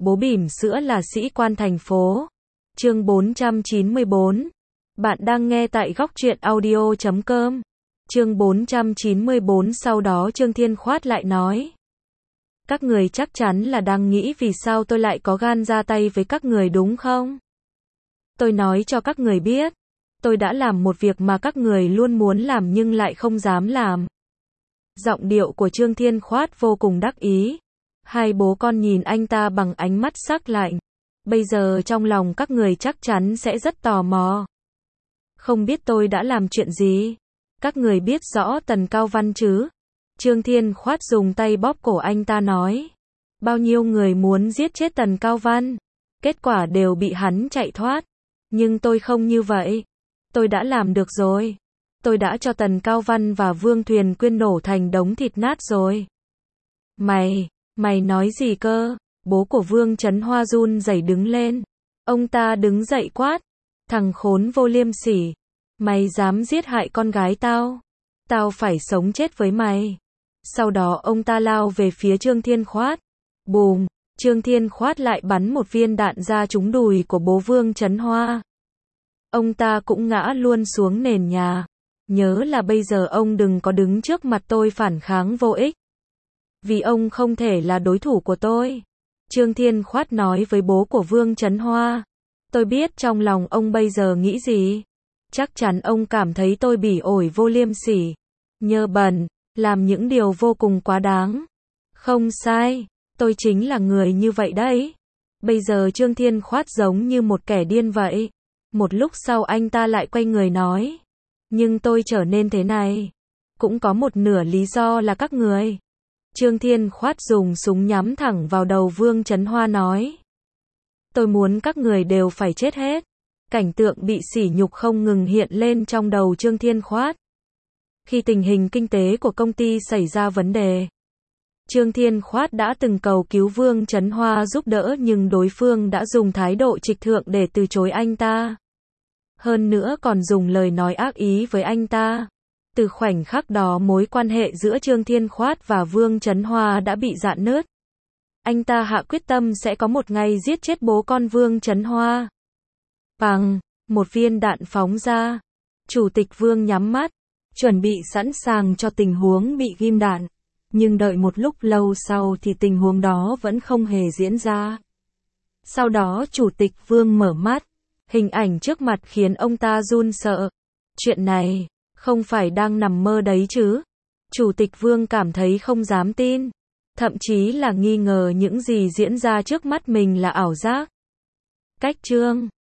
Bố bỉm sữa là sĩ quan thành phố. Chương 494. Bạn đang nghe tại góc truyện audio.com. Chương 494. Sau đó Trương Thiên Khoát lại nói: các người chắc chắn là đang nghĩ vì sao tôi lại có gan ra tay với các người đúng không? Tôi nói cho các người biết, tôi đã làm một việc mà các người luôn muốn làm nhưng lại không dám làm. Giọng điệu của Trương Thiên Khoát vô cùng đắc ý. Hai bố con nhìn anh ta bằng ánh mắt sắc lạnh. Bây giờ trong lòng các người chắc chắn sẽ rất tò mò. Không biết tôi đã làm chuyện gì? Các người biết rõ Tần Cao Văn chứ? Trương Thiên Khoát dùng tay bóp cổ anh ta nói. Bao nhiêu người muốn giết chết Tần Cao Văn, kết quả đều bị hắn chạy thoát. Nhưng tôi không như vậy. Tôi đã làm được rồi. Tôi đã cho Tần Cao Văn và Vương Thuyền Quyên nổ thành đống thịt nát rồi. Mày nói gì cơ? Bố của Vương Chấn Hoa run rẩy đứng lên. Ông ta đứng dậy quát. Thằng khốn vô liêm sỉ. Mày dám giết hại con gái tao? Tao phải sống chết với mày. Sau đó ông ta lao về phía Trương Thiên Khoát. Bùm, Trương Thiên Khoát lại bắn một viên đạn ra trúng đùi của bố Vương Chấn Hoa. Ông ta cũng ngã luôn xuống nền nhà. Nhớ là bây giờ ông đừng có đứng trước mặt tôi phản kháng vô ích. Vì ông không thể là đối thủ của tôi. Trương Thiên Khoát nói với bố của Vương Chấn Hoa. Tôi biết trong lòng ông bây giờ nghĩ gì. Chắc chắn ông cảm thấy tôi bỉ ổi vô liêm sỉ, nhơ bẩn, làm những điều vô cùng quá đáng. Không sai, tôi chính là người như vậy đấy. Bây giờ Trương Thiên Khoát giống như một kẻ điên vậy. Một lúc sau anh ta lại quay người nói. Nhưng tôi trở nên thế này cũng có một nửa lý do là các người. Trương Thiên Khoát dùng súng nhắm thẳng vào đầu Vương Chấn Hoa nói. Tôi muốn các người đều phải chết hết. Cảnh tượng bị sỉ nhục không ngừng hiện lên trong đầu Trương Thiên Khoát. Khi tình hình kinh tế của công ty xảy ra vấn đề, Trương Thiên Khoát đã từng cầu cứu Vương Chấn Hoa giúp đỡ nhưng đối phương đã dùng thái độ trịch thượng để từ chối anh ta. Hơn nữa còn dùng lời nói ác ý với anh ta. Từ khoảnh khắc đó mối quan hệ giữa Trương Thiên Khoát và Vương Chấn Hoa đã bị rạn nứt. Anh ta hạ quyết tâm sẽ có một ngày giết chết bố con Vương Chấn Hoa. Bằng, một viên đạn phóng ra. Chủ tịch Vương nhắm mắt, chuẩn bị sẵn sàng cho tình huống bị ghim đạn. Nhưng đợi một lúc lâu sau thì tình huống đó vẫn không hề diễn ra. Sau đó Chủ tịch Vương mở mắt. Hình ảnh trước mặt khiến ông ta run sợ. Chuyện này không phải đang nằm mơ đấy chứ? Chủ tịch Vương cảm thấy không dám tin. Thậm chí là nghi ngờ những gì diễn ra trước mắt mình là ảo giác. Cách chương